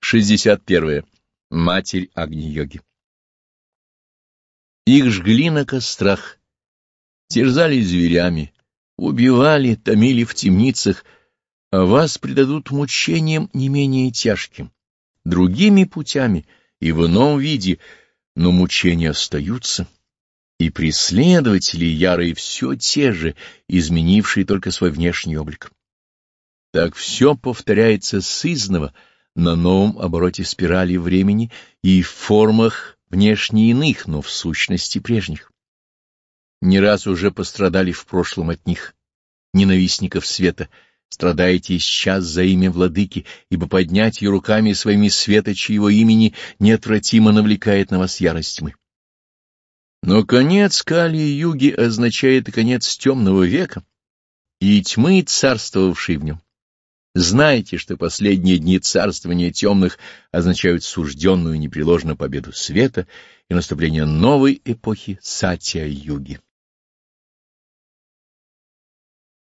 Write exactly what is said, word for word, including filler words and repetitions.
шестьдесят первое. Матерь Агни-йоги. Их жгли на кострах, терзали зверями, убивали, томили в темницах, а вас предадут мучениям не менее тяжким, другими путями и в ином виде, но мучения остаются, и преследователи ярые все те же, изменившие только свой внешний облик. Так все повторяется сызнова на новом обороте спирали времени и в формах внешне иных, но в сущности прежних. Не раз уже пострадали в прошлом от них, ненавистников света, страдаете сейчас за имя владыки, ибо поднятие руками своими света, чьего имени неотвратимо навлекает на вас ярость тьмы. Но конец Кали-юги означает и конец темного века и тьмы, царствовавшей в нем. Знайте, что последние дни царствования темных означают сужденную непреложно победу света и наступление новой эпохи Сатья-юги.